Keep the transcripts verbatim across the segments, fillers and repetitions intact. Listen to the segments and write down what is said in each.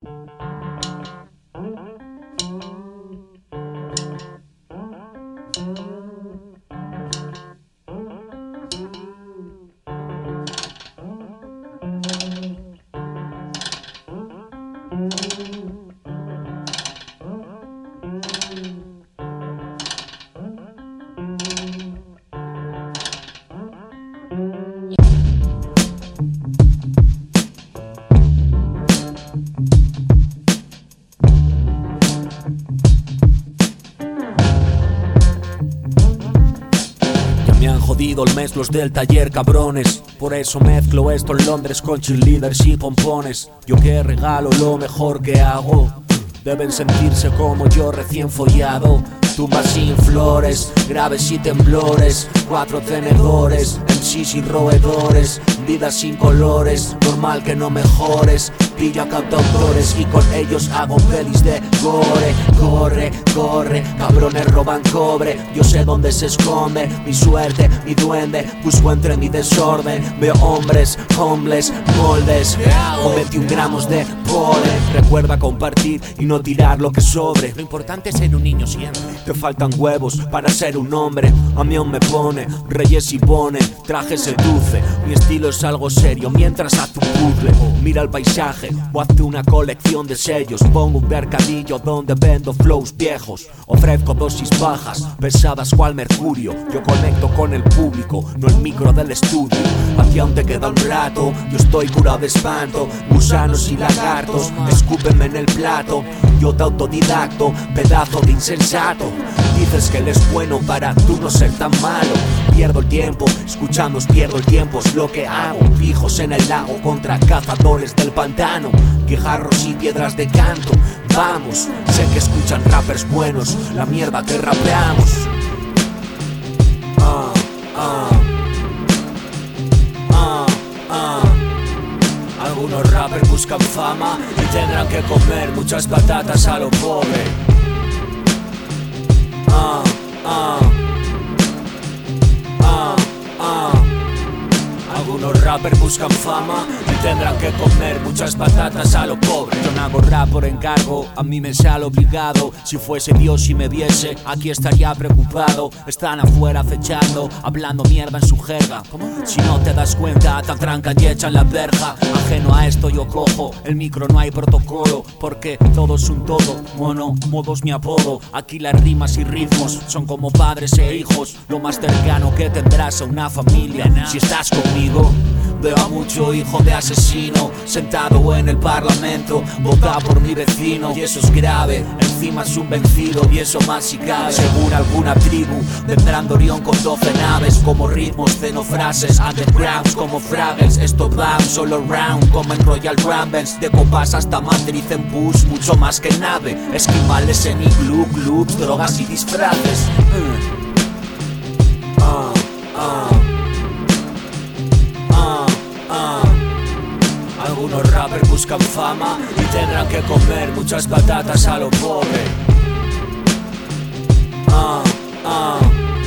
Me han jodido el mes los del taller, cabrones. Por eso mezclo esto en Londres con cheerleaders y pompones. Yo que regalo lo mejor que hago. Deben sentirse como yo recién follado. Tumbas sin flores, graves y temblores. Cuatro tenedores, M Cs y roedores. Vidas sin colores, normal que no mejores. Pilla cantautores y con ellos hago pelis de gore. Corre, corre, cabrones roban cobre. Yo sé dónde se esconde mi suerte, mi duende. Busco entre mi desorden. Veo hombres, homeless, moldes con veintiún gramos de polen. Recuerda compartir y no tirar lo que sobre. Lo importante es ser un niño siempre. Te faltan huevos para ser un hombre. A mí aún me pone Reyes y pone traje seduce. Mi estilo es algo serio mientras haz un puzzle. Mira el paisaje o hazte una colección de sellos. Pongo un mercadillo donde vendo flows viejos. Ofrezco dosis bajas, pesadas cual mercurio. Yo conecto con el público, no el micro del estudio. Hacia aún te queda un rato, yo estoy curado de espanto. Gusanos y lagartos, escúpeme en el plato. Yo te autodidacto, pedazo de insensato. Dices que él es bueno para tú no ser tan malo. Pierdo el tiempo, escuchándos pierdo el tiempo. Es lo que hago, fijos en el lago contra cazadores del pantano. Guijarros y piedras de canto. Vamos, sé que escuchan rappers buenos. La mierda que rapeamos. Ah, ah. Ah, ah. Algunos rappers buscan fama y tendrán que comer muchas patatas a lo pobre. Ah, ah. Ah, ah. Algunos rappers buscan fama y tendrán que comer muchas patatas a lo pobre. Yo no hago rap por encargo, a mí me sale obligado. Si fuese Dios y me viese, aquí estaría preocupado. Están afuera acechando, hablando mierda en su jerga. ¿Cómo? Si no te das cuenta, te atrancan y echan la verja. Ajeno a esto yo cojo, el micro no hay protocolo. Porque todo es un todo, mono, modos mi apodo. Aquí las rimas y ritmos son como padres e hijos. Lo más cercano que tendrás a una familia. Si estás conmigo, veo a mucho hijo de asesino sentado en el parlamento, vota por mi vecino. Y eso es grave, encima es un vencido. Y eso más si cabe, según alguna tribu vendrán de Orión con doce naves. Como ritmos, cenofrases, undergrounds como Fraggles. Esto va solo round como en Royal Rumbles. De copas hasta Madrid en bus, mucho más que nave. Esquimales en iglú, clubs, drogas y disfraces. mm. Ah, ah. Algunos rappers buscan fama y tendrán que comer muchas patatas a lo pobre. Ah, ah.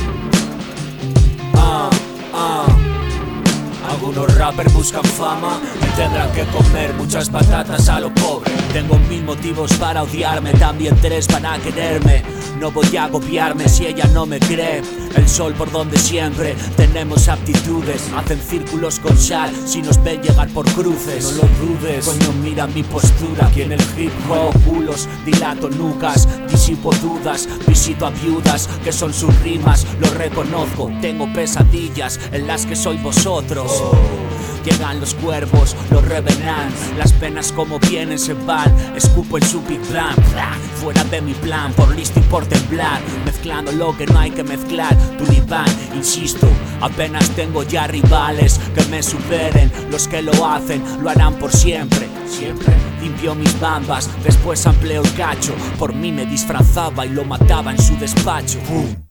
Ah, ah. Algunos rappers buscan fama y tendrán que comer muchas patatas a lo pobre. Tengo mil motivos para odiarme, también tres para quererme. No voy a copiarme si ella no me cree. El sol por donde siempre tenemos aptitudes. Hacen círculos con sal si nos ven llegar por cruces. No lo dudes, coño mira mi postura. Aquí en el hip hop culos, dilato nucas, disipo dudas, visito a viudas que son sus rimas, lo reconozco. Tengo pesadillas en las que sois vosotros. Llegan los cuervos, los revenan. Las penas como vienen se van. Escupo en su big plan. Fuera de mi plan, por listo y por temblar. Mezclando lo que no hay que mezclar. Tulipán, insisto, apenas tengo ya rivales que me superen. Los que lo hacen, lo harán por siempre. Siempre limpio mis bambas, después amplio el cacho. Por mí me disfrazaba y lo mataba en su despacho. ¡Bum!